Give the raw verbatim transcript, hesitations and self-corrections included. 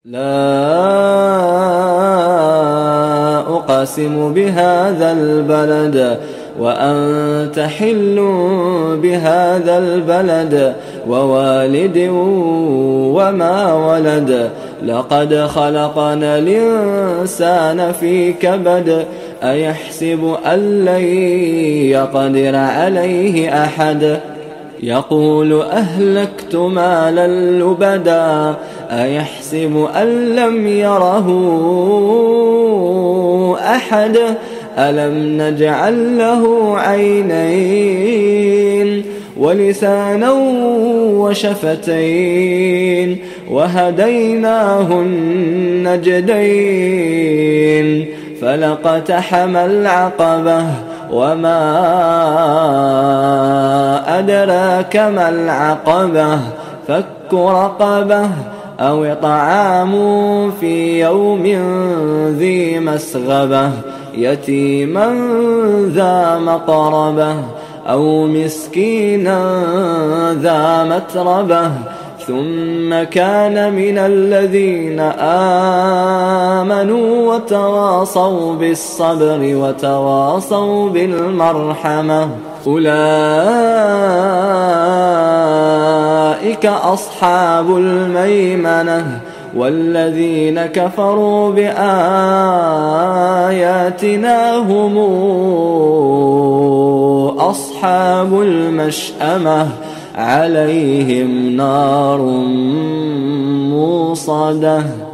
لا أقسم بهذا البلد وأنت حل بهذا البلد ووالد وما ولد لقد خلقنا الإنسان في كبد أيحسب أن لن يقدر عليه أحد يقول أهلكت مالا لبدا أيحسب أن لم يره أحد ألم نجعل له عينين ولسانا وشفتين وهديناه النجدين فلاقتحم العقبة وما أدراك ما العقبة فك رقبة أو إطعام في يوم ذي مسغبة يتيما ذا مقربة أو مسكينا ذا متربة ثم كان من الذين آمنوا وتواصوا بالصبر وتواصوا بالمرحمة أولئك أصحاب الميمنة والذين كفروا بآياتنا هم أصحاب المشأمة عليهم نار موصدة.